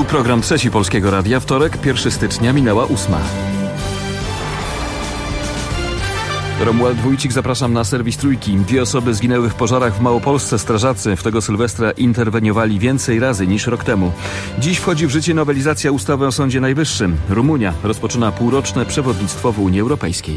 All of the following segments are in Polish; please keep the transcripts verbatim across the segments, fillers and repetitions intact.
Program Trzeci Polskiego Radia, wtorek, pierwszego stycznia, minęła ósma. Romuald Wójcik, zapraszam na serwis Trójki. Dwie osoby zginęły w pożarach w Małopolsce. Strażacy w tego Sylwestra interweniowali więcej razy niż rok temu. Dziś wchodzi w życie nowelizacja ustawy o Sądzie Najwyższym. Rumunia rozpoczyna półroczne przewodnictwo w Unii Europejskiej.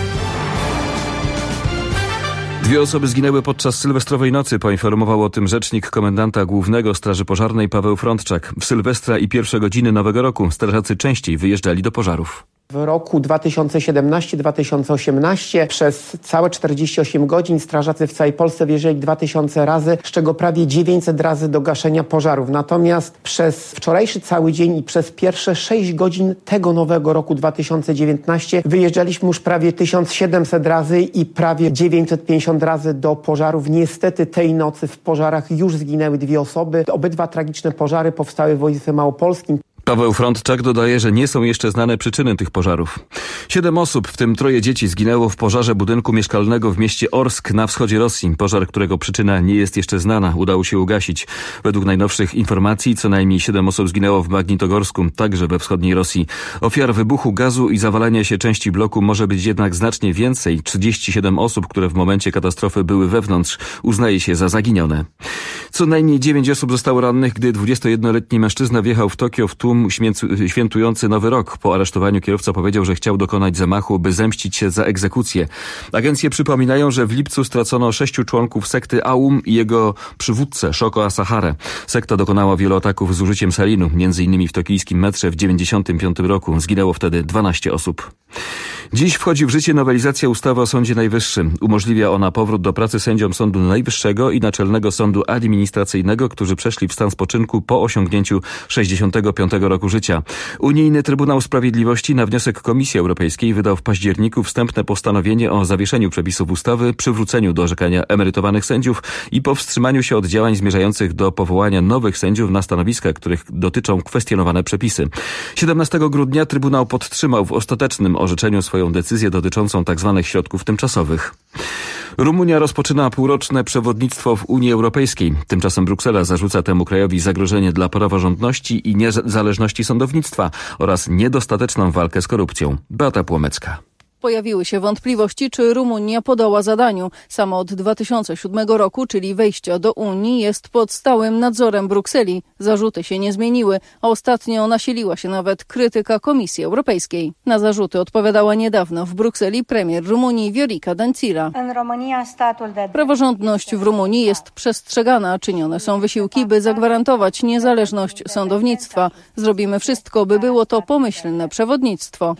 Dwie osoby zginęły podczas sylwestrowej nocy, poinformował o tym rzecznik komendanta głównego Straży Pożarnej Paweł Frądczak. W Sylwestra i pierwsze godziny Nowego Roku strażacy częściej wyjeżdżali do pożarów. W roku dwa tysiące siedemnastym dwa tysiące osiemnastym przez całe czterdzieści osiem godzin strażacy w całej Polsce wyjeżdżali dwa tysiące razy, z czego prawie dziewięćset razy do gaszenia pożarów. Natomiast przez wczorajszy cały dzień i przez pierwsze sześć godzin tego nowego roku dwa tysiące dziewiętnastego wyjeżdżaliśmy już prawie tysiąc siedemset razy i prawie dziewięćset pięćdziesiąt razy do pożarów. Niestety tej nocy w pożarach już zginęły dwie osoby. Obydwa tragiczne pożary powstały w województwie małopolskim. Paweł Frądczak dodaje, że nie są jeszcze znane przyczyny tych pożarów. Siedem osób, w tym troje dzieci, zginęło w pożarze budynku mieszkalnego w mieście Orsk na wschodzie Rosji. Pożar, którego przyczyna nie jest jeszcze znana, udało się ugasić. Według najnowszych informacji co najmniej siedem osób zginęło w Magnitogorsku, także we wschodniej Rosji. Ofiar wybuchu gazu i zawalania się części bloku może być jednak znacznie więcej. trzydzieści siedem osób, które w momencie katastrofy były wewnątrz, uznaje się za zaginione. Co najmniej dziewięć osób zostało rannych, gdy dwudziestojednoletni mężczyzna wjechał w Tokio w tłum świętujący Nowy Rok. Po aresztowaniu kierowca powiedział, że chciał dokonać zamachu, by zemścić się za egzekucję. Agencje przypominają, że w lipcu stracono sześciu członków sekty Aum i jego przywódcę Shoko Asahare. Sekta dokonała wielu ataków z użyciem salinu, między innymi w tokijskim metrze w dziewięćdziesiątym piątym roku. Zginęło wtedy dwanaście osób. Dziś wchodzi w życie nowelizacja ustawy o Sądzie Najwyższym. Umożliwia ona powrót do pracy sędziom Sądu Najwyższego i Naczelnego Sądu Administracyjnego, którzy przeszli w stan spoczynku po osiągnięciu sześćdziesiątego piątego roku życia. Unijny Trybunał Sprawiedliwości na wniosek Komisji Europejskiej wydał w październiku wstępne postanowienie o zawieszeniu przepisów ustawy, przywróceniu do orzekania emerytowanych sędziów i powstrzymaniu się od działań zmierzających do powołania nowych sędziów na stanowiska, których dotyczą kwestionowane przepisy. siedemnastego grudnia Trybunał podtrzymał w ostatecznym orzeczeniu swoją decyzję dotyczącą tzw. środków tymczasowych. Rumunia rozpoczyna półroczne przewodnictwo w Unii Europejskiej. Tymczasem Bruksela zarzuca temu krajowi zagrożenie dla praworządności i niezależności sądownictwa oraz niedostateczną walkę z korupcją. Beata Płomecka. Pojawiły się wątpliwości, czy Rumunia podoła zadaniu. Sama od dwa tysiące siódmego roku, czyli wejścia do Unii, jest pod stałym nadzorem Brukseli. Zarzuty się nie zmieniły, a ostatnio nasiliła się nawet krytyka Komisji Europejskiej. Na zarzuty odpowiadała niedawno w Brukseli premier Rumunii Viorica Dăncilă. Praworządność w Rumunii jest przestrzegana, czynione są wysiłki, by zagwarantować niezależność sądownictwa. Zrobimy wszystko, by było to pomyślne przewodnictwo.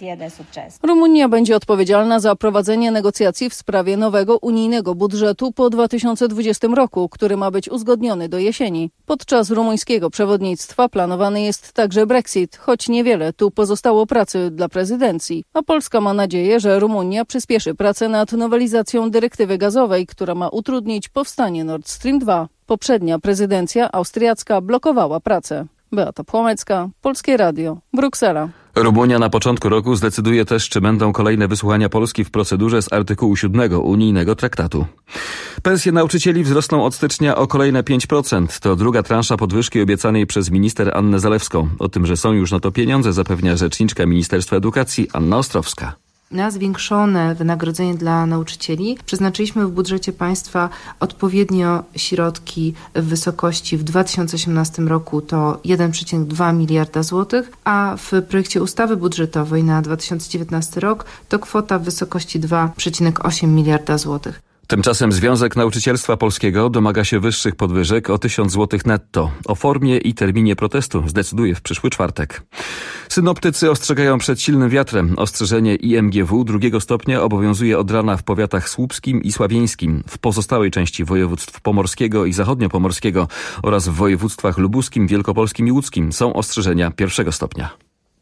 Rumunia będzie odpowiedzialna za prowadzenie negocjacji w sprawie nowego unijnego budżetu po dwa tysiące dwudziestym roku, który ma być uzgodniony do jesieni. Podczas rumuńskiego przewodnictwa planowany jest także Brexit, choć niewiele tu pozostało pracy dla prezydencji. A Polska ma nadzieję, że Rumunia przyspieszy pracę nad nowelizacją dyrektywy gazowej, która ma utrudnić powstanie Nord Stream dwa. Poprzednia prezydencja austriacka blokowała pracę. Beata Płomecka, Polskie Radio, Bruksela. Rumunia na początku roku zdecyduje też, czy będą kolejne wysłuchania Polski w procedurze z artykułu siódmego unijnego traktatu. Pensje nauczycieli wzrosną od stycznia o kolejne pięć procent. To druga transza podwyżki obiecanej przez minister Annę Zalewską. O tym, że są już na to pieniądze, zapewnia rzeczniczka Ministerstwa Edukacji Anna Ostrowska. Na zwiększone wynagrodzenie dla nauczycieli przeznaczyliśmy w budżecie państwa odpowiednio środki w wysokości w dwa tysiące osiemnastym roku to jeden przecinek dwa miliarda złotych, a w projekcie ustawy budżetowej na dwa tysiące dziewiętnasty rok to kwota w wysokości dwa przecinek osiem miliarda złotych. Tymczasem Związek Nauczycielstwa Polskiego domaga się wyższych podwyżek o tysiąc złotych netto. O formie i terminie protestu zdecyduje w przyszły czwartek. Synoptycy ostrzegają przed silnym wiatrem. Ostrzeżenie I M G W drugiego stopnia obowiązuje od rana w powiatach słupskim i sławieńskim, w pozostałej części województw pomorskiego i zachodniopomorskiego oraz w województwach lubuskim, wielkopolskim i łódzkim są ostrzeżenia pierwszego stopnia.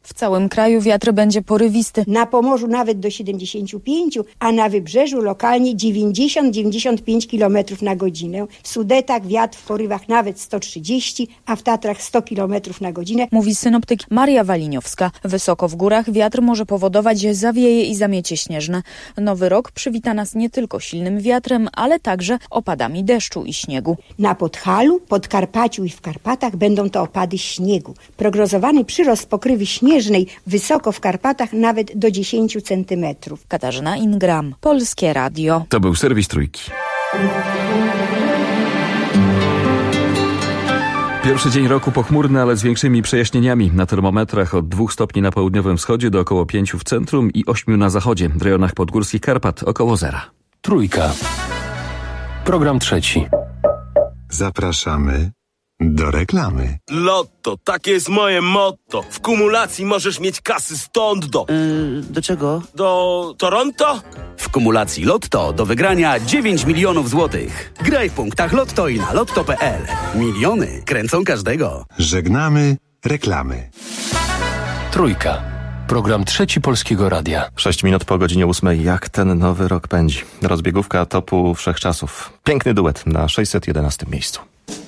W całym kraju wiatr będzie porywisty. Na Pomorzu nawet do siedemdziesiąt pięć, a na Wybrzeżu lokalnie dziewięćdziesiąt do dziewięćdziesięciu pięciu kilometrów na godzinę. W Sudetach wiatr w porywach nawet sto trzydzieści, a w Tatrach sto kilometrów na godzinę. Mówi synoptyk Maria Waliniowska. Wysoko w górach wiatr może powodować zawieje i zamiecie śnieżne. Nowy rok przywita nas nie tylko silnym wiatrem, ale także opadami deszczu i śniegu. Na Podhalu, Podkarpaciu i w Karpatach będą to opady śniegu. Prognozowany przyrost pokrywy śnieżnej wysoko w Karpatach nawet do dziesięciu centymetrów. Katarzyna Ingram, Polskie Radio. To był serwis Trójki. Pierwszy dzień roku pochmurny, ale z większymi przejaśnieniami. Na termometrach od dwóch stopni na południowym wschodzie do około pięciu w centrum i ośmiu na zachodzie. W rejonach podgórskich Karpat około zera. Trójka. Program trzeci. Zapraszamy do reklamy. Lotto, takie jest moje motto. W kumulacji możesz mieć kasy stąd do... Yy, do czego? Do Toronto? W kumulacji Lotto do wygrania dziewięć milionów złotych. Graj w punktach Lotto i na lotto kropka pe el. Miliony kręcą każdego. Żegnamy reklamy. Trójka. Program trzeci Polskiego Radia. Sześć minut po godzinie ósmej. Jak ten nowy rok pędzi? Rozbiegówka topu wszechczasów. Piękny duet na sześćset jedenastym miejscu.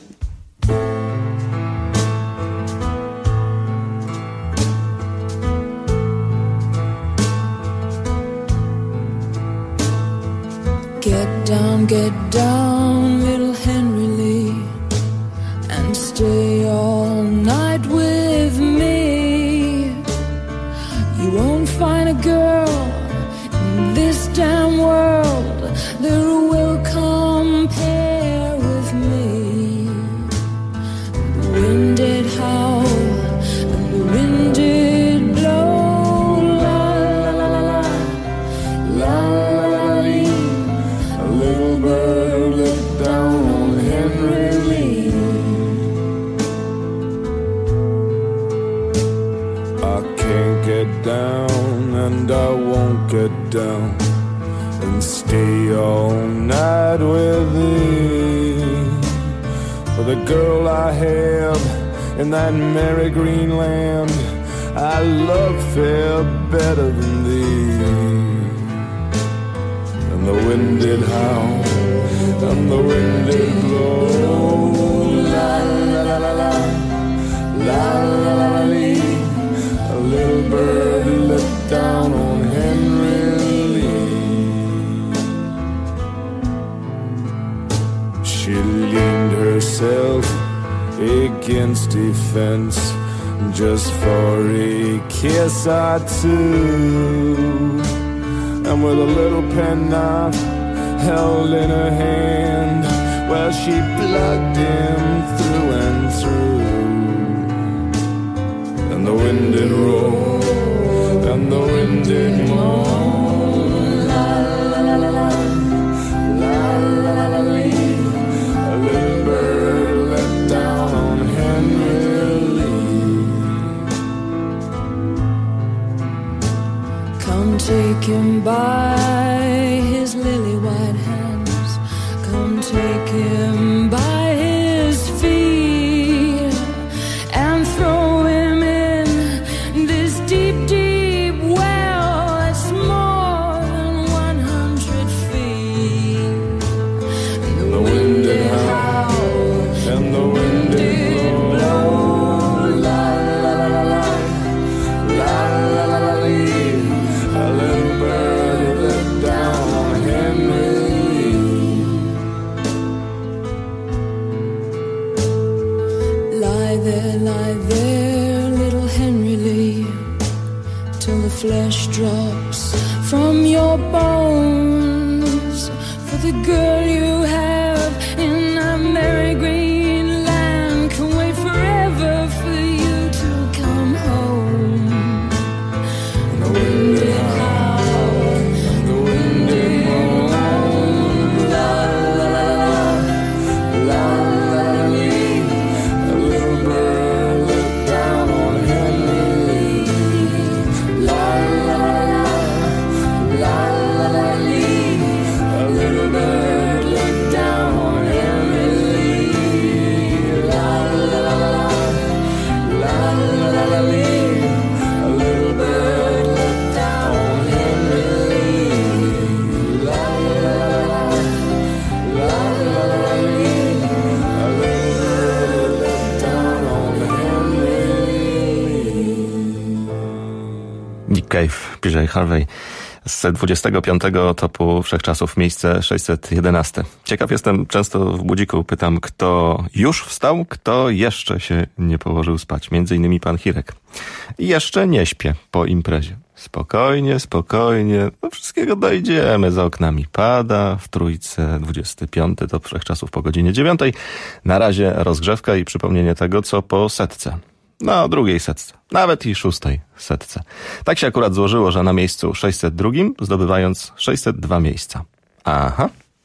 Get down, get down, little Henry Lee, and stay all night with me. You won't find a girl in this damn world that will compare with me. The wind did howl and the wind did blow, la la la la la, la la la la. A little bird looked down on Henry Lee. I can't get down and I won't get down and stay all night with thee. For the girl I have in that merry green land, I love fair better than thee. And the wind did howl, and the wind did blow, la la la la la, la la la la lee. A little bird looked down on Henry Lee. She leaned herself against a fence just for a kiss or two. And with a little penknife held in her hand, well, she plugged him through and through. And the wind did roll, and the wind did moan, la la la la la, la la la la lee. A little bird let down on Henry Lee. Come take him by his lily white hands. Come take him by his feet and throw him in this deep, deep well that's more than one hundred feet. And the wind did howl, and the wind did blow, la la la la la, la la la la lee. A little bird let down on Henry Lee. lie there, lie there, little Henry Lee, till the flesh drops from your bones. For the girl you have in a merry green land can wait forever for you to come home. And the wind did howl, and the wind did moan, la la la la, la la la lee. A little bird looked down on Henry Lee, la la la la, la la la lee. A little bird looked down. Cave, P J Harvey. Z dwudziestego piątego topu wszechczasów miejsce sześćset jedenaście. Ciekaw jestem, często w budziku pytam, kto już wstał, kto jeszcze się nie położył spać. Między innymi pan Hirek. I jeszcze nie śpię po imprezie. Spokojnie, spokojnie, do wszystkiego dojdziemy. Za oknami pada, w trójce dwudziesty piąty top wszechczasów po godzinie dziewiątej. Na razie rozgrzewka i przypomnienie tego, co po setce. No, drugiej setce. Nawet i szóstej setce. Tak się akurat złożyło, że na miejscu sześćset dwa, zdobywając sześćset dwa miejsca. Aha.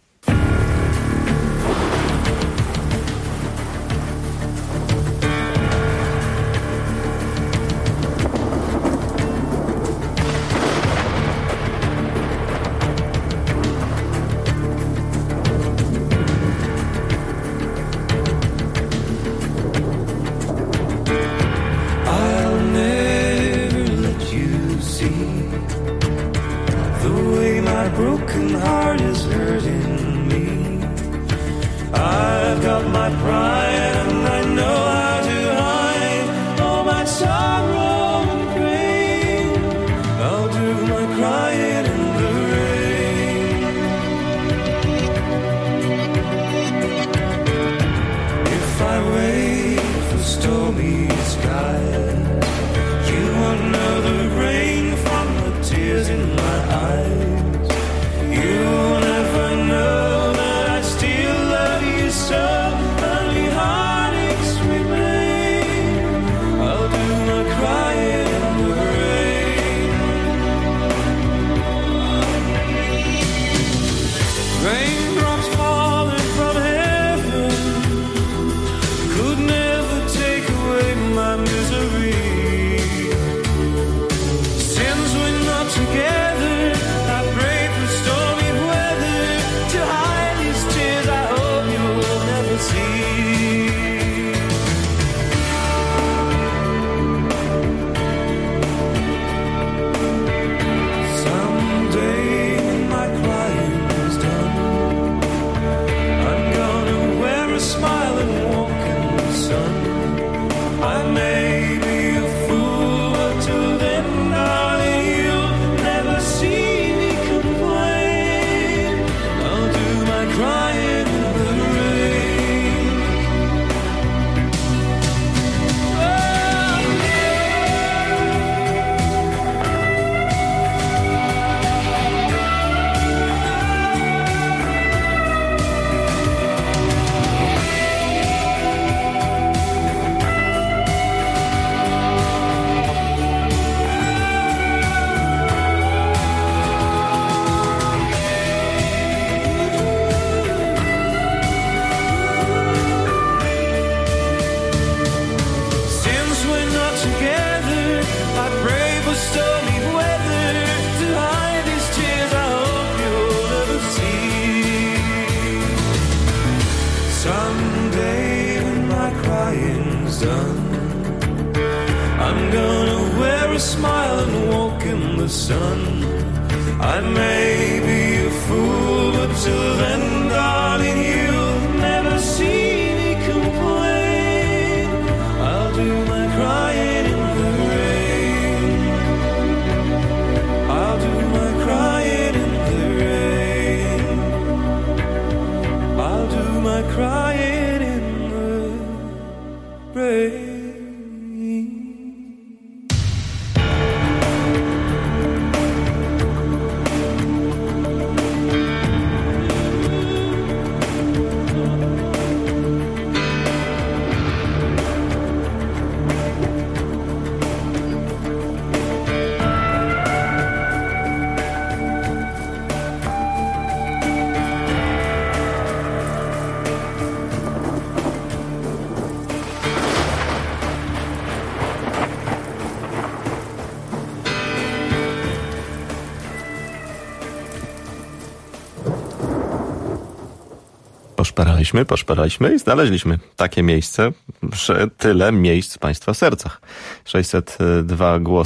Poszperaliśmy, poszperaliśmy i znaleźliśmy takie miejsce, że tyle miejsc w Państwa sercach. sześćset dwa głosy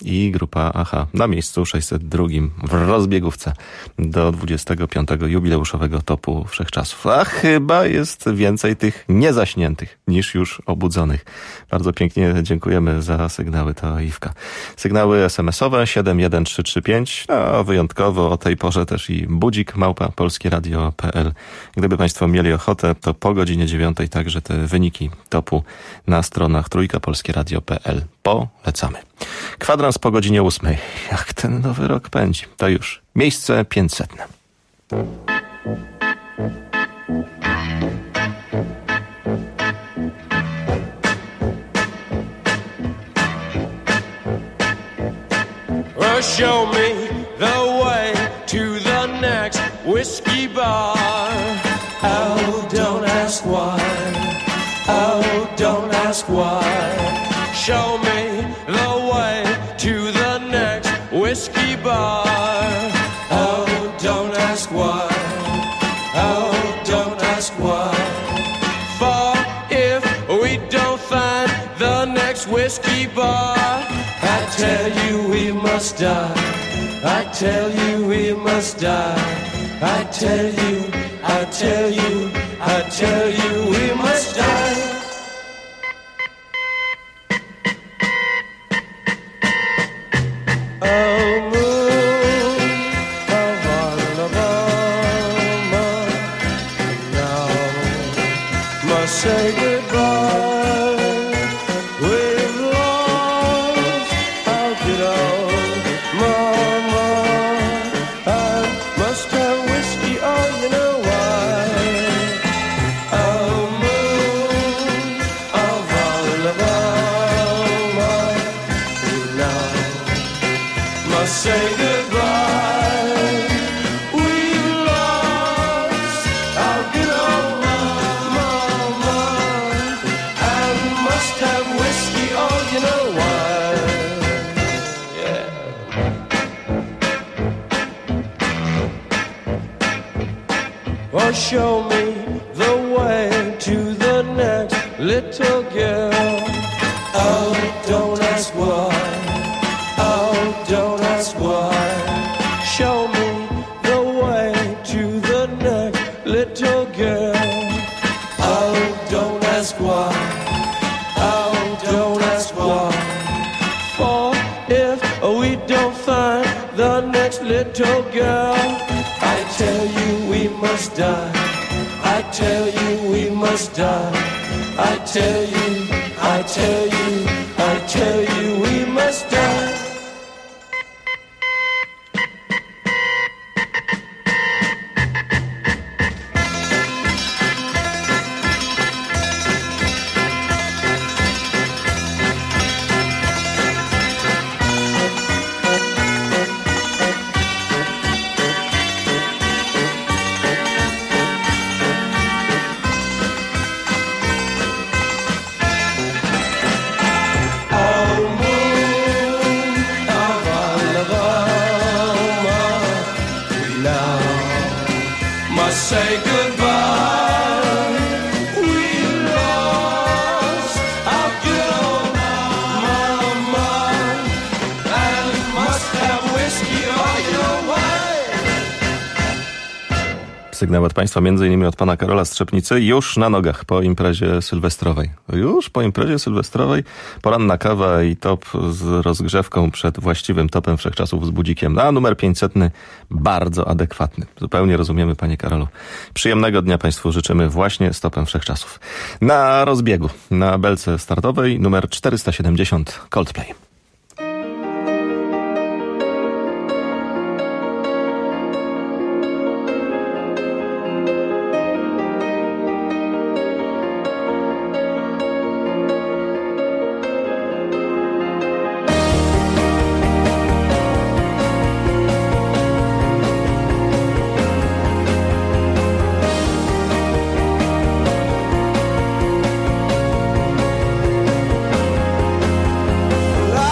i grupa Aha na miejscu sześćset dwa w rozbiegówce do dwudziestego piątego jubileuszowego topu wszechczasów. A chyba jest więcej tych niezaśniętych niż już obudzonych. Bardzo pięknie dziękujemy za sygnały, to Iwka. Sygnały es em esowe siedem jeden trzy trzy pięć, no wyjątkowo o tej porze też i budzik małpa polskieradio kropka pe el. Gdyby Państwo mieli ochotę, to po godzinie dziewiątej także te wyniki topu na stronach trójka polskie radio kropka pe el. Polecamy. Kwadrans po godzinie ósmej. Jak ten nowy rok pędzi. To już miejsce pięćsetne. Show me the way to the next whiskey bar. Oh, don't ask why. Oh, don't ask why. Show me the way to the next whiskey bar. Oh, don't ask why. Oh, don't ask why. For if we don't find the next whiskey bar, I tell you we must die. I tell you we must die. I tell you, I tell you, I tell you we must die. Oh moon of Alabama, now must say goodbye. Say goodbye. We've lost our good old mama, and must have whiskey. Oh, you know why? Yeah. Well, show me the way to the next little girl. Oh, don't ask why. Oh, don't ask why. Show me the way to the next little girl. Oh, don't ask why. Oh, don't ask why. For if we don't find the next little girl, I tell you we must die. I tell you we must die. I tell you, I tell you, I tell you we must die. Say goodbye. We lost our good old mama, and must have whiskey all your way. Sygnał od Państwa, między innymi od pana Karola Strzepnicy, już na nogach po imprezie sylwestrowej. Już po imprezie sylwestrowej poranna kawa i top z rozgrzewką przed właściwym topem wszechczasów z budzikiem. A numer pięćsetny bardzo adekwatny. Zupełnie rozumiemy, panie Karolu. Przyjemnego dnia Państwu życzymy właśnie z topem wszechczasów. Na rozbiegu, na belce startowej numer czterysta siedemdziesiąt Coldplay. I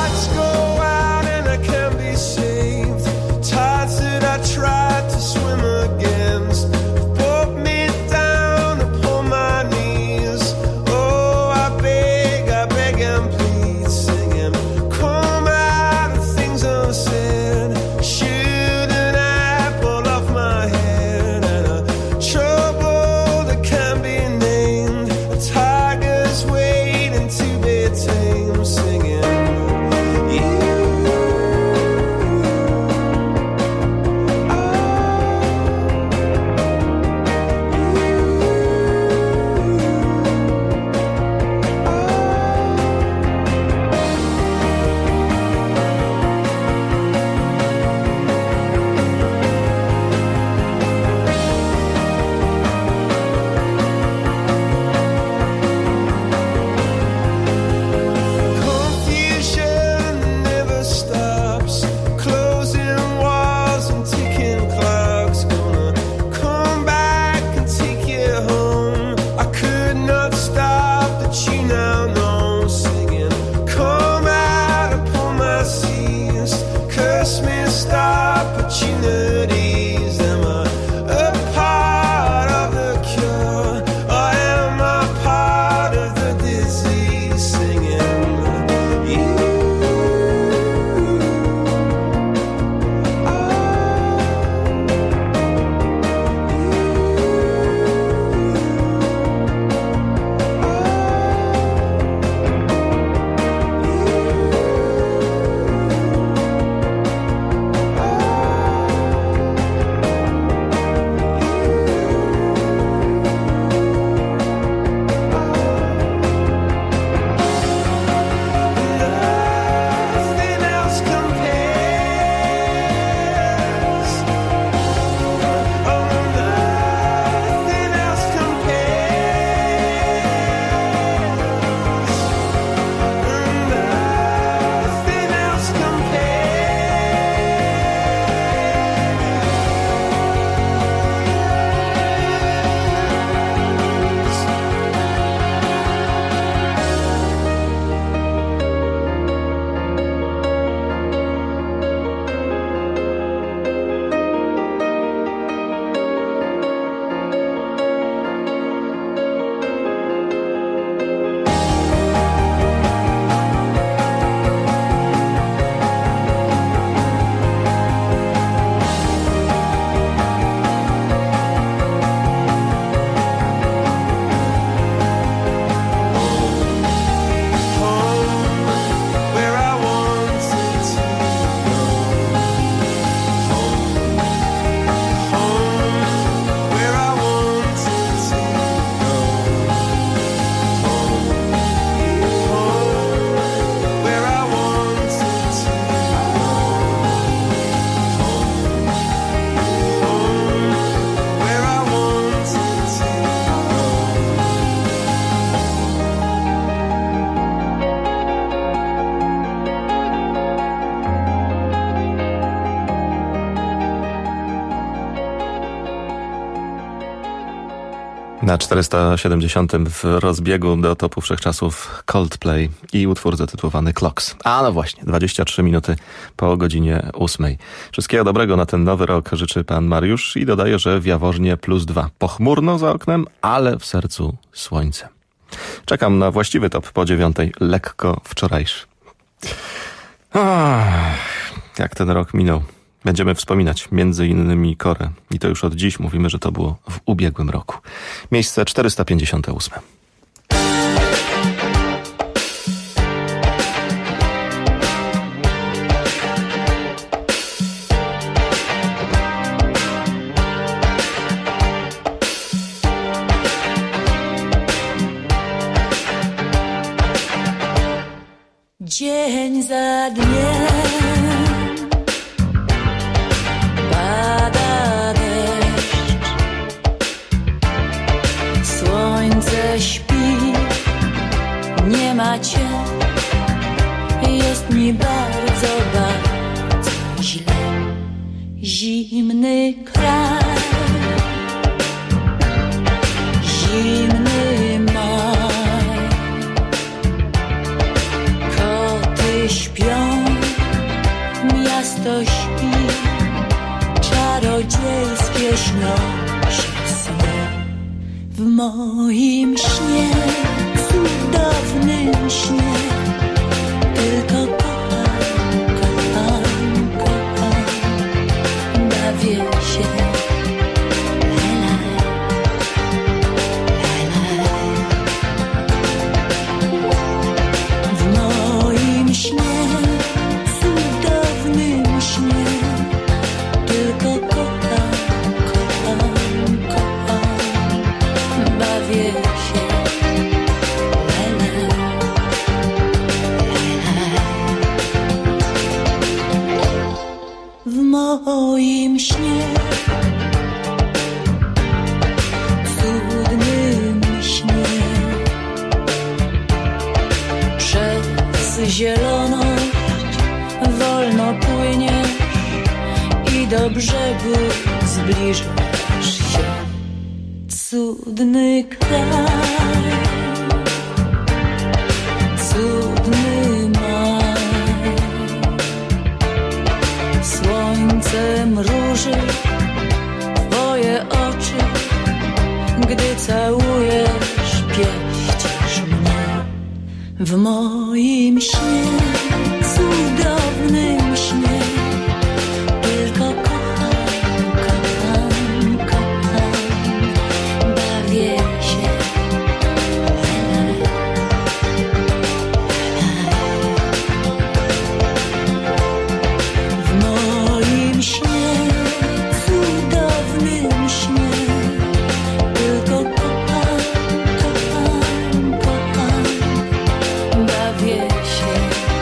Na czterysta siedemdziesiątym w rozbiegu do topu wszechczasów Coldplay i utwór zatytułowany Clocks. A no właśnie, dwadzieścia trzy minuty po godzinie ósmej. Wszystkiego dobrego na ten nowy rok życzy pan Mariusz i dodaje, że w Jaworznie plus dwa. Pochmurno za oknem, ale w sercu słońce. Czekam na właściwy top po dziewiątej, lekko wczorajszy. Ach, jak ten rok minął. Będziemy wspominać między innymi Korę. I to już od dziś mówimy, że to było w ubiegłym roku. Miejsce czterysta pięćdziesiąte ósme. Dzień za dniem pada deszcz, słońce śpi, nie ma cię, jest mi bardzo, bardzo źle. Zimny kraj, zimny maj, koty śpią, miasto śpi, czarodziejskie śnią się sny. W moim śnie, cudownym śnie, tylko kocham, kocham, kocham, bawię się. W moim śnie, cudownym śnie, tylko kocham, kocham, kocham, bawię się. W moim śnie, cudnym śnie, przez zieloność wolno płyniesz i do brzegu zbliżasz się. Cudny kraj, cudny maj, słońce mruży twoje oczy, gdy całujesz, pieścisz mnie. W moim śnie, cudownym śnie, tylko kocham, kocham, kocham, bawię się. W moim śnie, cudownym śnie, tylko kocham, kocham, kocham, bawię się.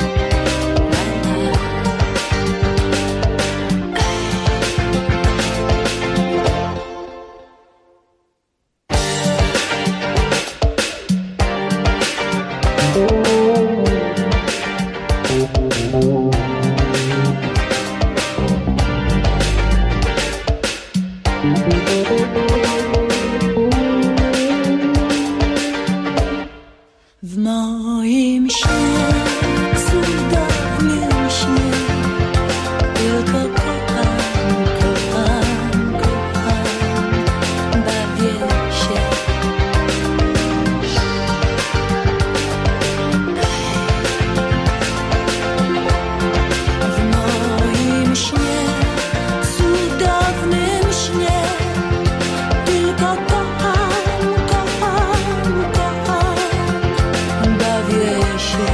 W moim śnie, cudownym śnie, tylko kocham, kocham, kocham, bawię się. W moim śnie, cudownym śnie, tylko kocham, kocham, kocham, bawię się.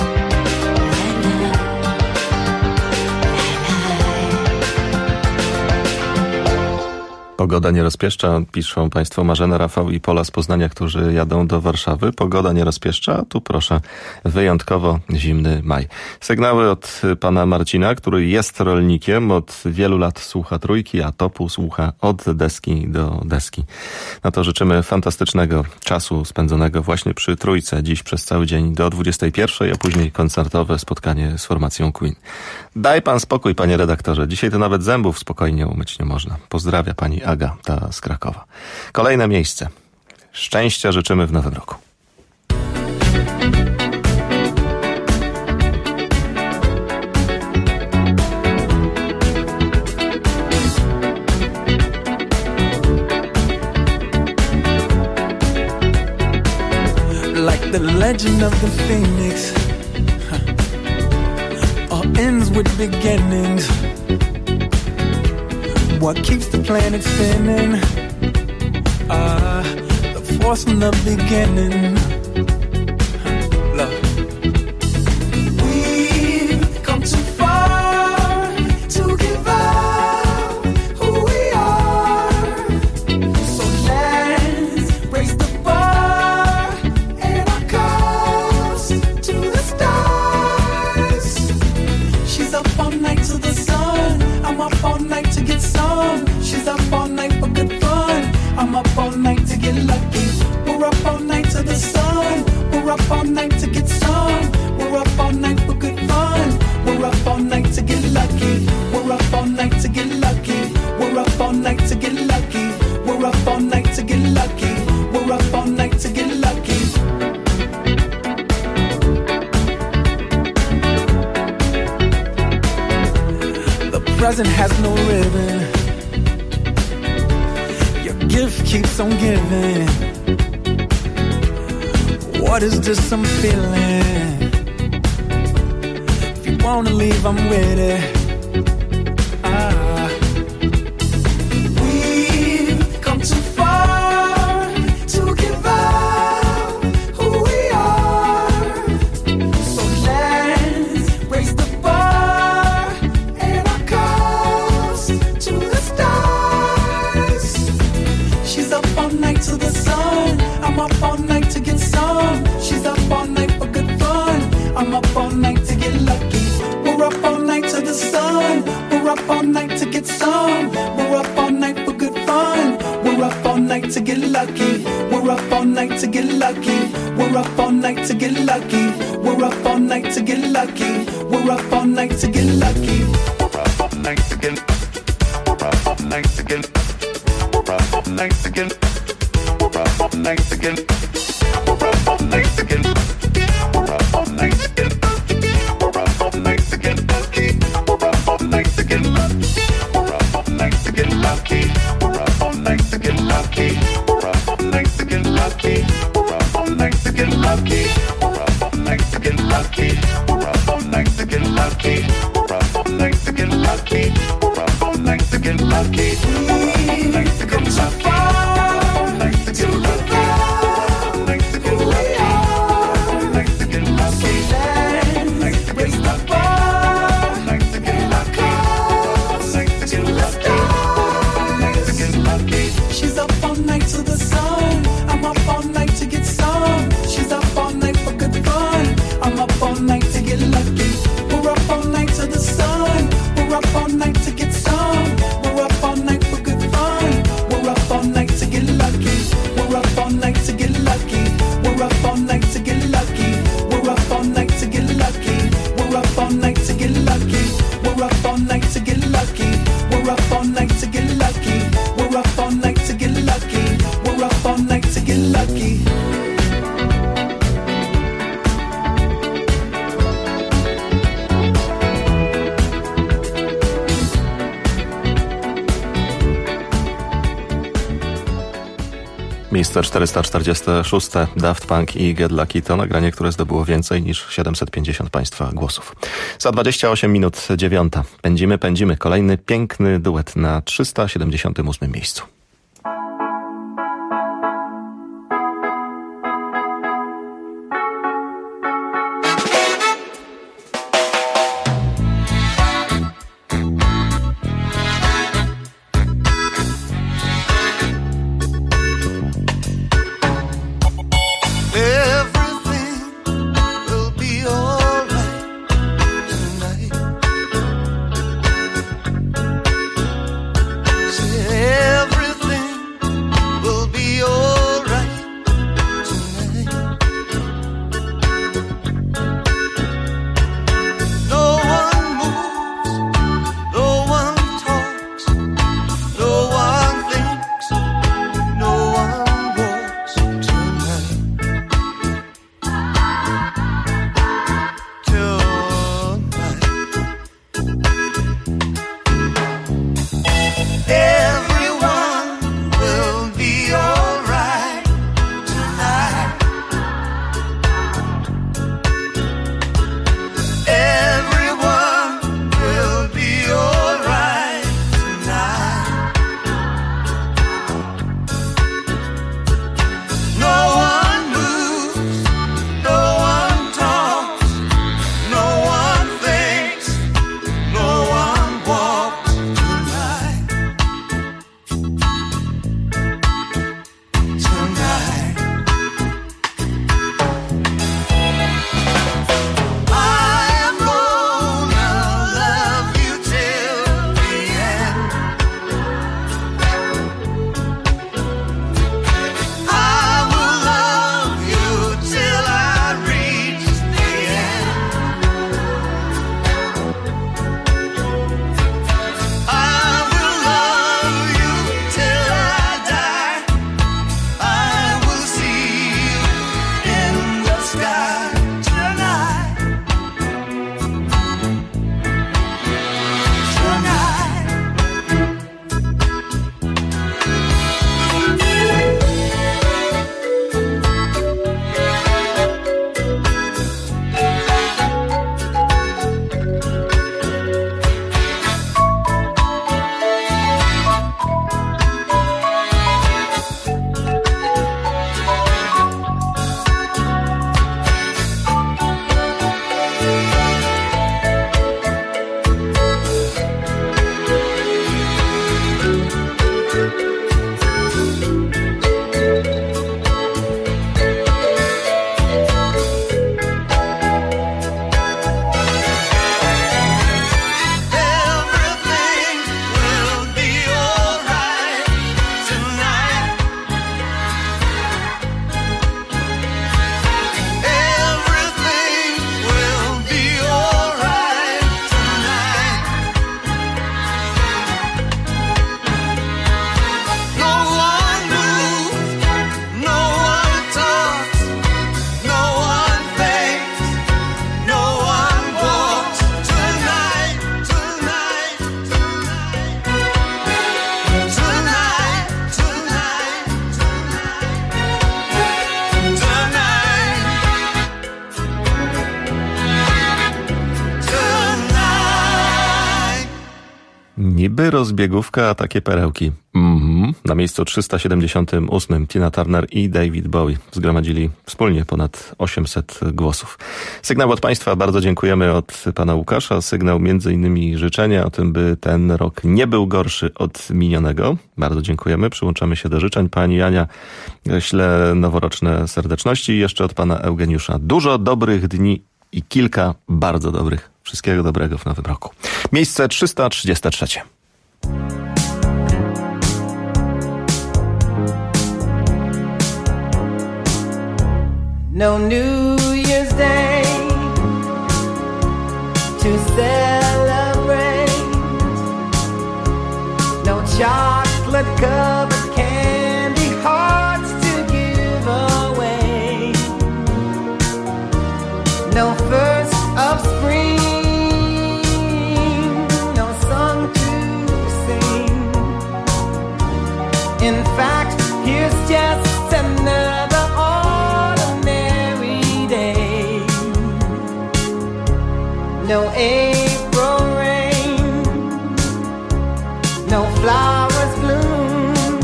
Pogoda nie rozpieszcza, piszą państwo Marzena, Rafał i Pola z Poznania, którzy jadą do Warszawy. Pogoda nie rozpieszcza, tu proszę, wyjątkowo zimny maj. Sygnały od pana Marcina, który jest rolnikiem, od wielu lat słucha Trójki, a topu słucha od deski do deski. No to życzymy fantastycznego czasu spędzonego właśnie przy Trójce, dziś przez cały dzień do dwudziestej pierwszej, a później koncertowe spotkanie z formacją Queen. Daj pan spokój, panie redaktorze, dzisiaj to nawet zębów spokojnie umyć nie można. Pozdrawia pani Aga, ta z Krakowa. Kolejne miejsce. Szczęścia życzymy w nowym roku. Like the legend of the phoenix, huh. All ends with beginnings. What keeps the planet spinning? Ah, uh, the force from the beginning. Huh. Love. We've come too far to give up who we are. So let's raise the bar and our cups to the stars. She's up all night to the sun. I'm up all night to get some. She's up all night for good fun. I'm up all night to get lucky. We're up all night to the sun. We're up all night to get some. We're up all night for good fun. We're up all night to get lucky. We're up all night to get lucky. We're up all night to get lucky. We're up all night to get lucky. We're up all night to get lucky. The present has no ribbon. Gift keeps on giving. What is this I'm feeling? If you wanna leave, I'm with it. Ah. We've come too far to give up who we are. So let's raise the bar and our cups to the stars. She's up all night to the sun. I'm up all night to get some. She's up all night for good fun. I'm up all night to get lucky. We're up all night to the sun. We're up all night to get some. We're up all night for good fun. We're up all night to get lucky. We're up all night to get lucky. We're up all night to get lucky. We're up all night to get lucky. We're up all night to get lucky. We're up all night to get. We're up all night to get. We're up all night to get. We're up all night to get. We're up all night to get. We're up all night to get. We're up all night to get lucky. We're up all night to get lucky. We're up all night to get lucky. We're up all night to get lucky. We're up all night to get lucky. We're up all night to get lucky. We're up all night to get lucky. We're up all night to get lucky. We're up all night to get lucky. We're up all night to get lucky. Come so far to give up who we are. So let's raise the bar and our cups to the stars. She's up all night to the sun. I'm up all night to get some. She's up all night for good fun. I'm up all night to get lucky. We're up all night to the sun. We're up all night to get some. We're up all night for good fun. We're up all night to get lucky. We're up all night to get lucky. We're up all night to get lucky. We're up all night to get lucky. We're up all night to get lucky. We're up all night to get lucky. We're up all night to get lucky. We're up all night to get lucky. We're up all night to get lucky. Miejsce czterysta czterdzieste szóste. Daft Punk i Get Lucky to nagranie, które zdobyło więcej niż siedemset pięćdziesiąt Państwa głosów. Za dwadzieścia osiem minut dziewiąta. Pędzimy, pędzimy. Kolejny piękny duet na trzysta siedemdziesiątym ósmym miejscu. Everything Niby rozbiegówka, a takie perełki. Mhm. Na miejscu trzysta siedemdziesiątym ósmym Tina Turner i David Bowie zgromadzili wspólnie ponad osiemset głosów. Sygnał od Państwa, bardzo dziękujemy, od pana Łukasza. Sygnał między innymi życzenia o tym, by ten rok nie był gorszy od minionego. Bardzo dziękujemy, przyłączamy się do życzeń. Pani Ania śle noworoczne serdeczności i jeszcze od pana Eugeniusza. Dużo dobrych dni i kilka bardzo dobrych. Wszystkiego dobrego w nowym roku. Miejsce trzysta trzydzieści trzy. No New Year's Day to celebrate. No chocolate covered candy hearts to give away. No first of spring. No song to sing. In fact, here's just another no April rain, no flowers bloom,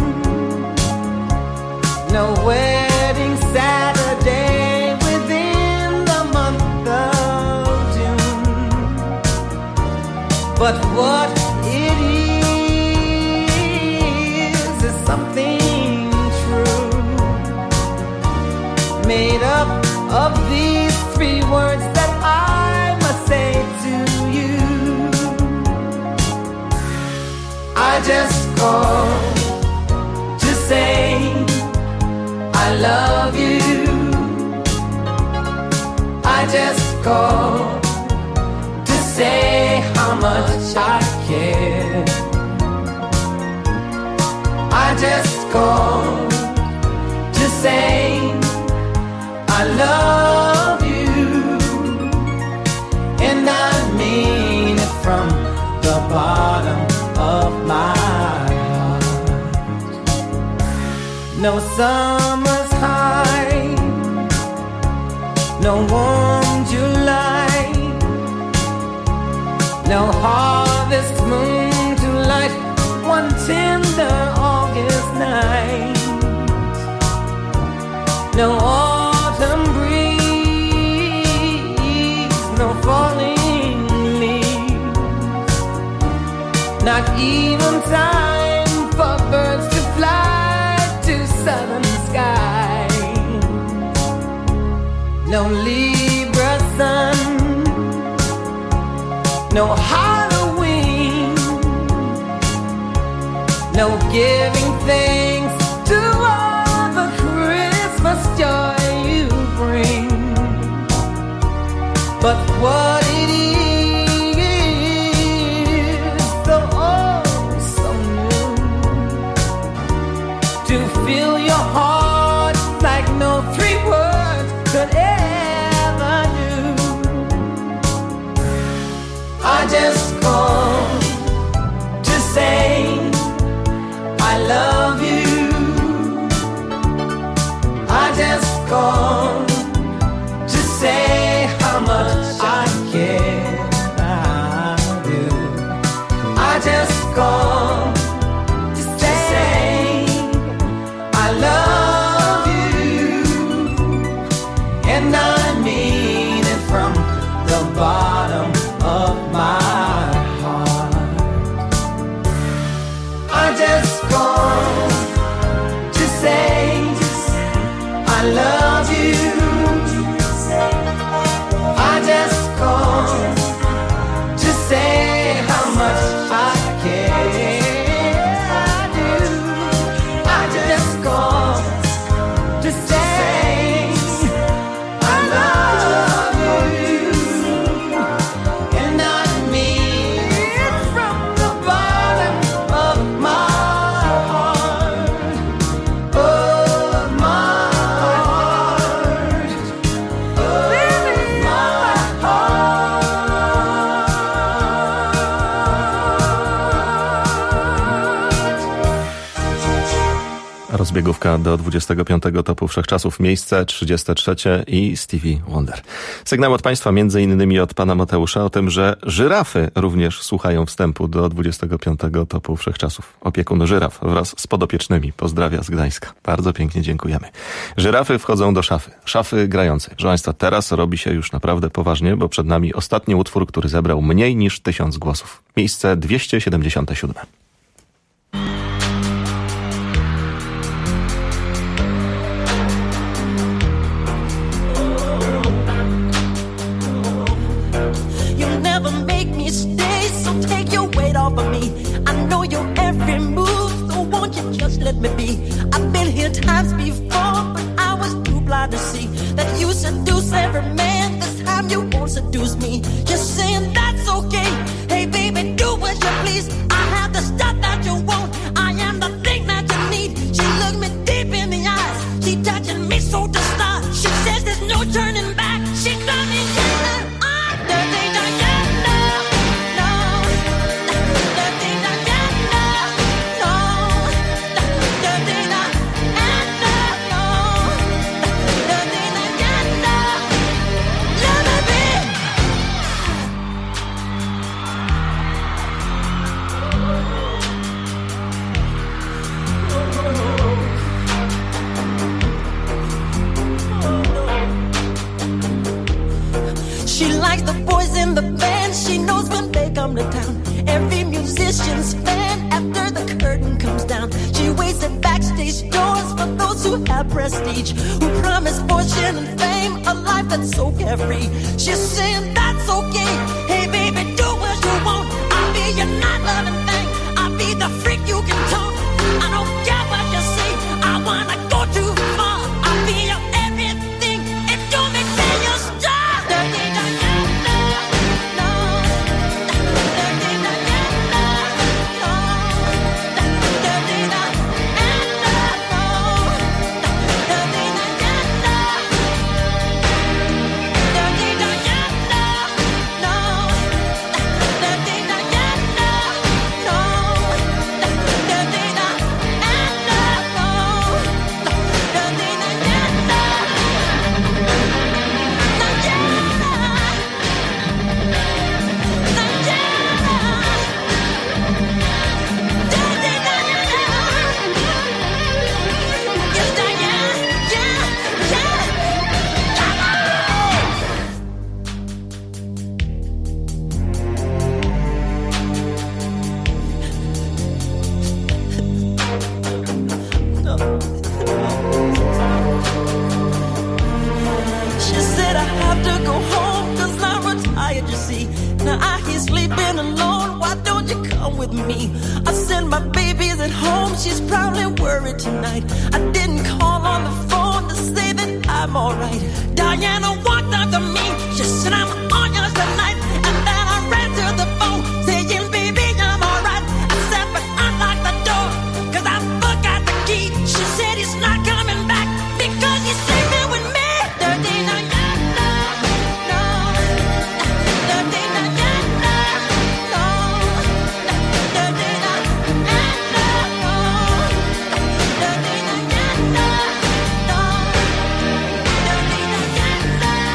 no wedding Saturday within the month of June. But what it is is something true, made up of these three words that I must say to you. I just called to say I love you. I just called to say how much I care. I just called to say I love you, and I mean it from the bottom of my heart. No summer's high, no warm July, no harvest moon to light one tender August night, no autumn breeze, no falling leaves, not even time for birds to fly to southern skies, no Libra sun, no Halloween, no giving thanks to all the Christmas joy you bring. But what it is, so oh so new, to fill your heart like no three words could ever do. I just called to say I love you. I just called to say how much I care. Rozbiegówka do dwudziestego piątego topu wszechczasów, miejsce trzydzieste trzecie i Stevie Wonder. Sygnał od Państwa, między innymi od pana Mateusza, o tym, że żyrafy również słuchają wstępu do dwudziestego piątego topu wszechczasów. Opiekun żyraf wraz z podopiecznymi pozdrawia z Gdańska. Bardzo pięknie dziękujemy. Żyrafy wchodzą do szafy. Szafy grającej. Proszę Państwa, teraz robi się już naprawdę poważnie, bo przed nami ostatni utwór, który zebrał mniej niż tysiąc głosów. Miejsce dwieście siedemdziesiąte siódme. Let me be. I've been here times before, but I was too blind to see that you seduce every man. This time you won't seduce me. Just saying that's okay. Hey baby, do what you please. I have the stuff that you want. I am the thing that you need. She looked me deep in the eyes. She touching me so to start. She says there's no turning back. She got me yelling. I'm dirty, dirty. In the band, she knows when they come to town. Every musician's fan after the curtain comes down. She waits at backstage doors for those who have prestige, who promise fortune and fame, a life that's so carefree. She's saying that's okay. Hey baby, do what you want. I'll be your night-loving thing. I'll be the freak you can talk. I don't care what you say. I wanna go too far. I'll be your everything. If you make me your star. Dirty, dirty. Now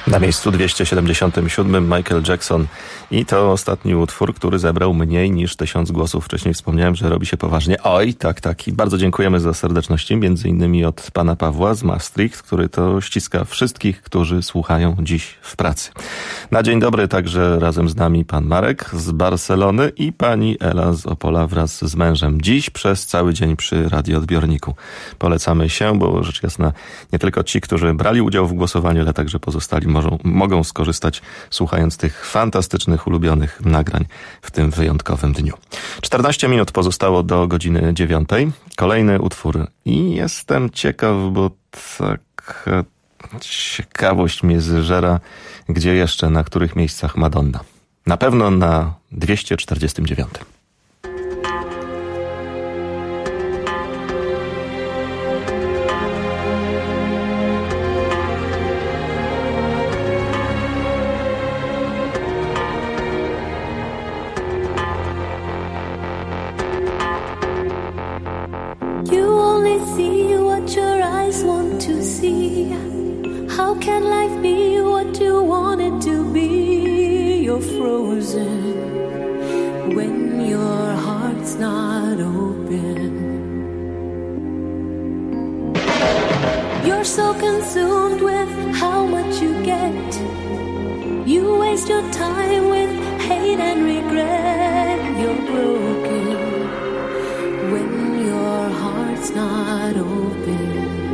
Na miejscu dwieście siedemdziesiątym siódmym Michael Jackson i to ostatni utwór, który zebrał mniej niż tysiąc głosów. Wcześniej wspomniałem, że robi się poważnie. Oj, tak, tak. I bardzo dziękujemy za serdeczności, między innymi od pana Pawła z Maastricht, który to ściska wszystkich, którzy słuchają dziś w pracy. Na dzień dobry także razem z nami pan Marek z Barcelony i pani Ela z Opola wraz z mężem. Dziś przez cały dzień przy radioodbiorniku. Polecamy się, bo rzecz jasna nie tylko ci, którzy brali udział w głosowaniu, ale także pozostali Mogą, mogą skorzystać, słuchając tych fantastycznych, ulubionych nagrań w tym wyjątkowym dniu. czternaście minut pozostało do godziny dziewiątej. Kolejny utwór. I jestem ciekaw, bo taka ciekawość mnie zżera, gdzie jeszcze, na których miejscach Madonna. Na pewno na dwieście czterdziestym dziewiątym. How can life be what you want it to be? You're frozen when your heart's not open. You're so consumed with how much you get. You waste your time with hate and regret. You're broken when your heart's not open.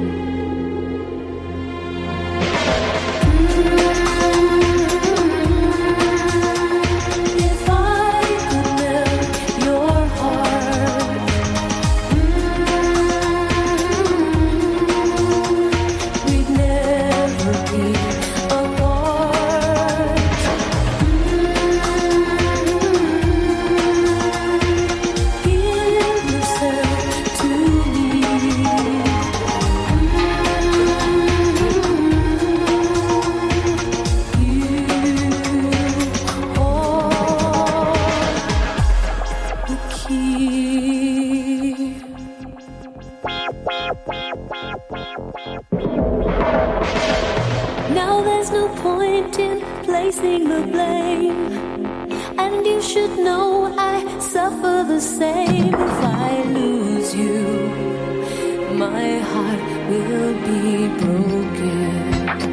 Now there's no point in placing the blame, and you should know I suffer the same. If I lose you, my heart will be broken.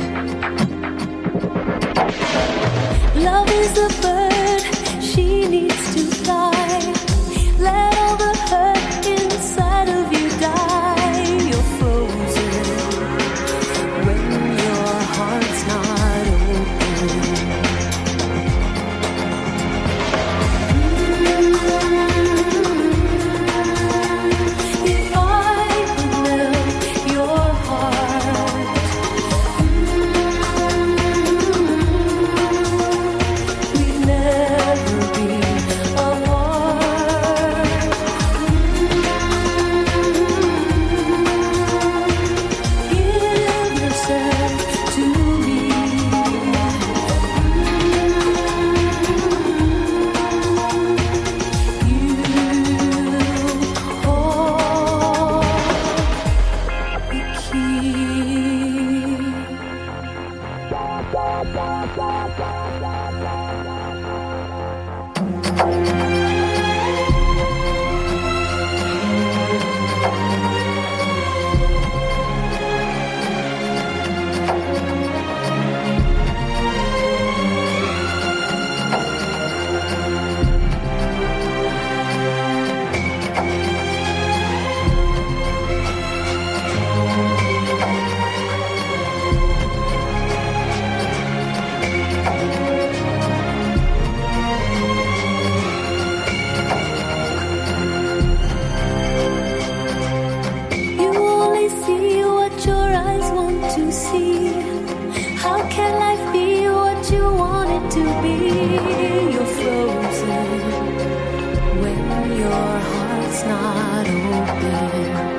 Love is a bird, she needs to fly. Let all the hurt inside of you die. You're frozen when your heart's not open. If I could melt your heart, we'd never be apart. Give yourself to me. You hold the key. You only see what your eyes want to see. How can life be what you want it to be? You're frozen when your heart's not open.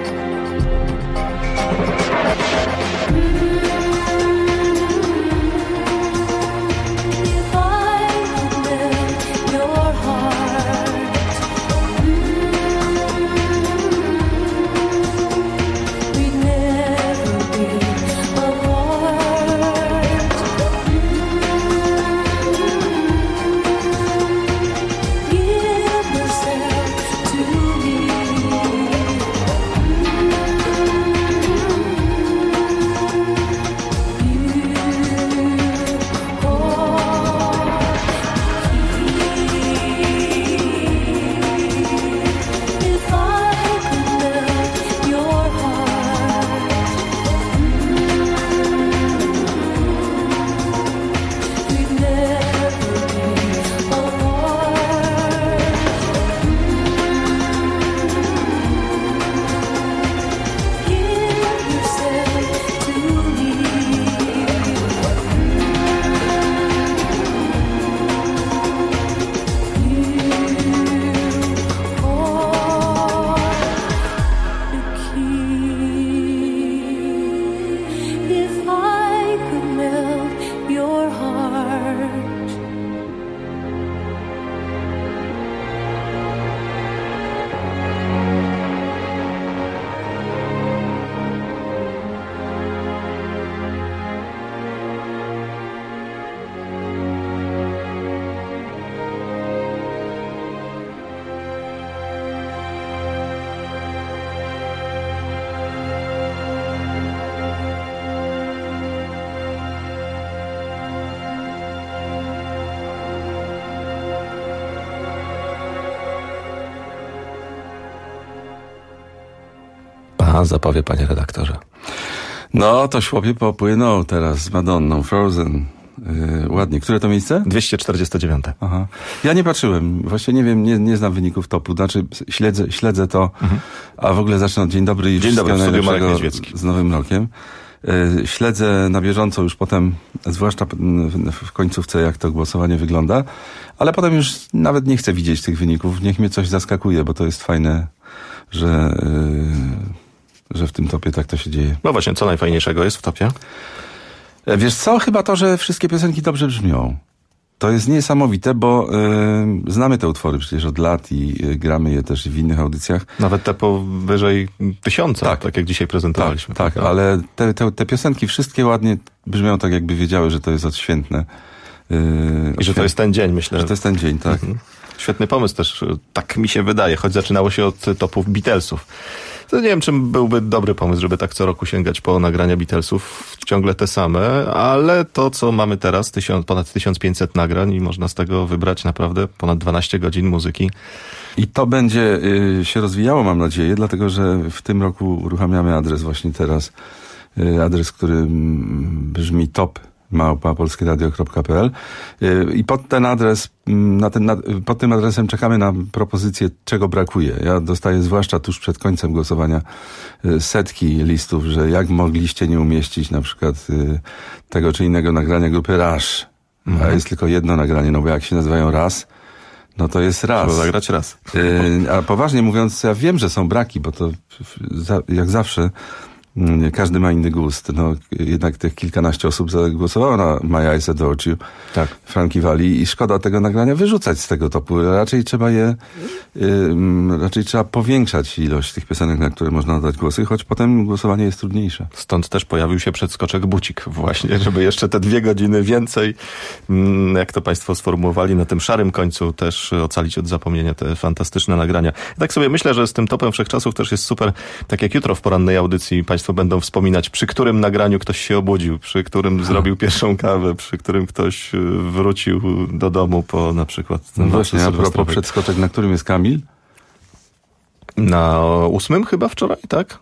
If I could melt your heart, we'd never be apart. A, zapowie panie redaktorze. No, to chłopie popłynął teraz z Madonną, Frozen. Yy, ładnie. Które to miejsce? dwieście czterdzieste dziewiąte. Aha. Ja nie patrzyłem. Właśnie nie wiem, nie, nie znam wyników topu. Znaczy śledzę, śledzę to, mhm. a w ogóle zacznę od dzień dobry i dzień dobry, wszystkiego Marek najlepszego Niedźwiecki. z Nowym Rokiem. Yy, śledzę na bieżąco już potem, zwłaszcza w końcówce, jak to głosowanie wygląda, ale potem już nawet nie chcę widzieć tych wyników. Niech mnie coś zaskakuje, bo to jest fajne, że, yy, że w tym topie tak to się dzieje. No właśnie, co najfajniejszego jest w topie? Wiesz co? Chyba to, że wszystkie piosenki dobrze brzmią. To jest niesamowite, bo y, znamy te utwory przecież od lat i y, gramy je też w innych audycjach. Nawet te powyżej tysiąca, tak, tak jak dzisiaj prezentowaliśmy. Tak, tak, ale te, te, te piosenki wszystkie ładnie brzmią tak, jakby wiedziały, że to jest odświętne. Y, I że to jest ten dzień, myślę. Że to jest ten dzień, tak. Mhm. Świetny pomysł też, tak mi się wydaje, choć zaczynało się od topów Beatlesów. To nie wiem, czym byłby dobry pomysł, żeby tak co roku sięgać po nagrania Beatlesów, ciągle te same, ale to, co mamy teraz, tysiąc, ponad tysiąc pięćset nagrań i można z tego wybrać naprawdę ponad dwanaście godzin muzyki. I to będzie y, się rozwijało, mam nadzieję, dlatego, że w tym roku uruchamiamy adres właśnie teraz, y, adres, który mm, brzmi top małpa polskieradio kropka p l i pod ten adres, na ten, na, pod tym adresem czekamy na propozycję, czego brakuje. Ja dostaję zwłaszcza tuż przed końcem głosowania setki listów, że jak mogliście nie umieścić na przykład tego czy innego nagrania grupy Rush, mhm. a jest tylko jedno nagranie, no bo jak się nazywają Raz, no to jest raz. Trzeba zagrać raz. A poważnie mówiąc, ja wiem, że są braki, bo to jak zawsze każdy ma inny gust. No, jednak tych kilkanaście osób zagłosowało na My Eyes Adored You, tak. Frankie Valli, i szkoda tego nagrania wyrzucać z tego topu. Raczej trzeba je, y, raczej trzeba powiększać ilość tych piosenek, na które można oddać głosy, choć potem głosowanie jest trudniejsze. Stąd też pojawił się przedskoczek Bucik właśnie, żeby jeszcze te dwie godziny więcej, jak to państwo sformułowali, na tym szarym końcu też ocalić od zapomnienia te fantastyczne nagrania. Ja tak sobie myślę, że z tym topem wszechczasów też jest super, tak jak jutro w porannej audycji państwo będą wspominać, przy którym nagraniu ktoś się obudził, przy którym hmm. zrobił pierwszą kawę, przy którym ktoś wrócił do domu po na przykład... No właśnie, a propos przedskoczek, na którym jest Kamil? Na ósmym chyba wczoraj, tak?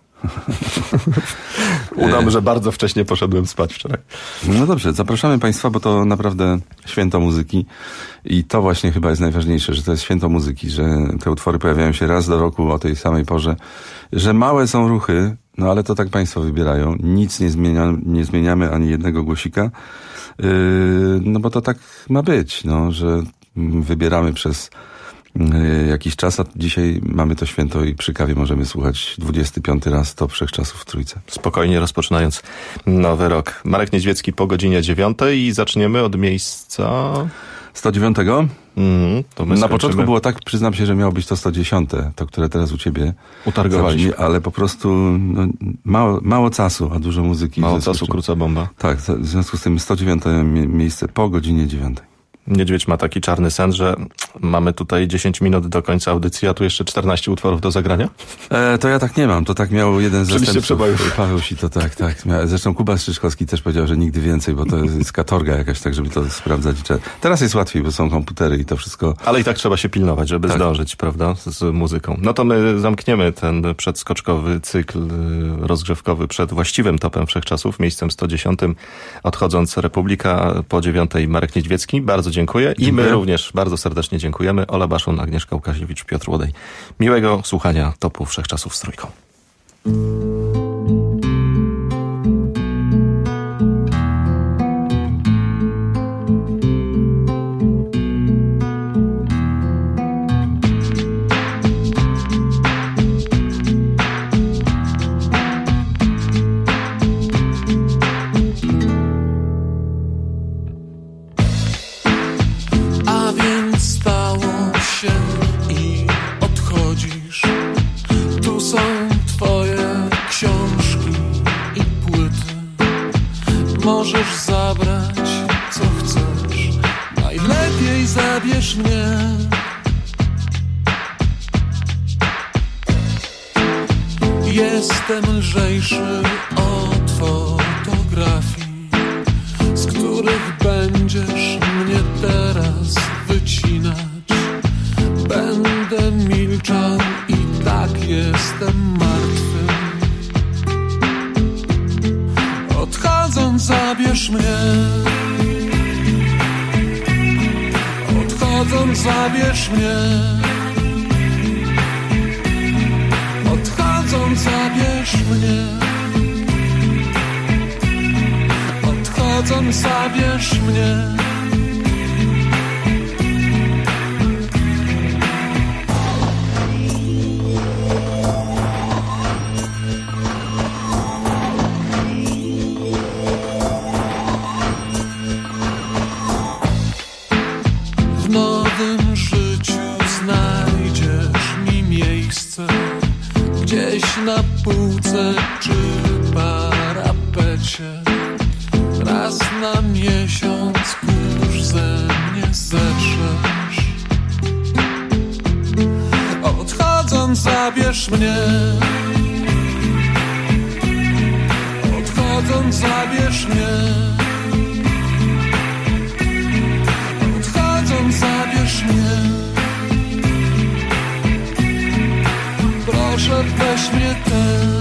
Udam, że bardzo wcześnie poszedłem spać wczoraj. No dobrze, zapraszamy państwa, bo to naprawdę święto muzyki i to właśnie chyba jest najważniejsze, że to jest święto muzyki, że te utwory pojawiają się raz do roku o tej samej porze, że małe są ruchy, no ale to tak państwo wybierają, nic nie, zmienia, nie zmieniamy, ani jednego głosika, yy, no bo to tak ma być, no, że wybieramy przez jakiś czas, a dzisiaj mamy to święto i przy kawie możemy słuchać dwudziesty piąty raz Top Wszechczasów w Trójce. Spokojnie rozpoczynając nowy rok. Marek Niedźwiecki po godzinie dziewiątej i zaczniemy od miejsca... sto dziewiątego? Mm, to my Na początku było tak, przyznam się, że miało być to sto dziesiąte, to które teraz u ciebie utargowaliśmy, ale po prostu no, mało, mało czasu, a dużo muzyki. Mało czasu, króca bomba. Tak, w związku z tym sto dziewiąte miejsce po godzinie dziewiątej. Niedźwiedź ma taki czarny sen, że mamy tutaj dziesięć minut do końca audycji, a tu jeszcze czternaście utworów do zagrania? E, to ja tak nie mam. To tak miał jeden z zastępców. Paweł Sito, tak, tak. Zresztą Kuba Strzyczkowski też powiedział, że nigdy więcej, bo to jest katorga jakaś, tak, żeby to sprawdzać. Teraz jest łatwiej, bo są komputery i to wszystko. Ale i tak trzeba się pilnować, żeby tak. zdążyć, prawda, z muzyką. No to my zamkniemy ten przedskoczkowy cykl rozgrzewkowy przed właściwym topem wszechczasów, miejscem sto dziesiątym, odchodząc Republika, po dziewiątej Marek Niedźwiecki. Bardzo dziękuję. I dziękuję. My również bardzo serdecznie dziękujemy. Ola Baszun, Agnieszka Łukasiewicz, Piotr Łodej. Miłego słuchania topu wszechczasów z Trójką. Możesz zabrać, co chcesz, najlepiej zabierz mnie. Jestem lżejszy od fotografii, z których będziesz mnie teraz wycinać. Będę milczał i tak jestem martwy. Odchodząc zabierz mnie. Odchodząc zabierz mnie. Odchodząc zabierz mnie. Odchodząc zabierz mnie. W nowym życiu znajdziesz mi miejsce, gdzieś na półce czy parapecie. Raz na miesiąc kurz ze mnie zetrzesz. Odchodząc zabierz mnie. Odchodząc zabierz mnie. Odchodząc zabierz mnie. Proszę weź mnie też.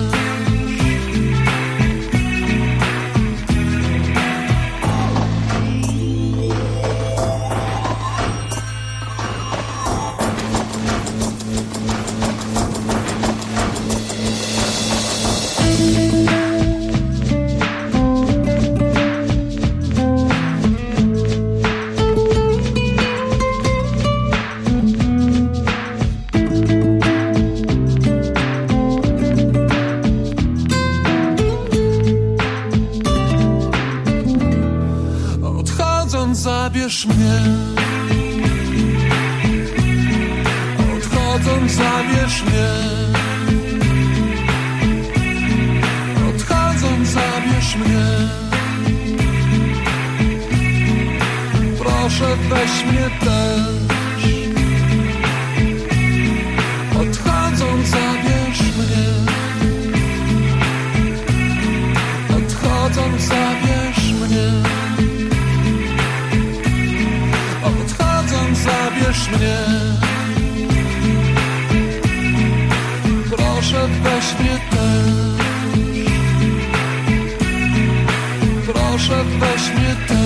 Zabierz mnie. Odchodząc zabierz mnie. Odchodząc zabierz mnie. Proszę weź mnie też. Odchodząc zabierz mnie. Odchodząc zabierz mnie. Odchodząc zabierz mnie. Proszę weź mnie też. Proszę weź mnie też.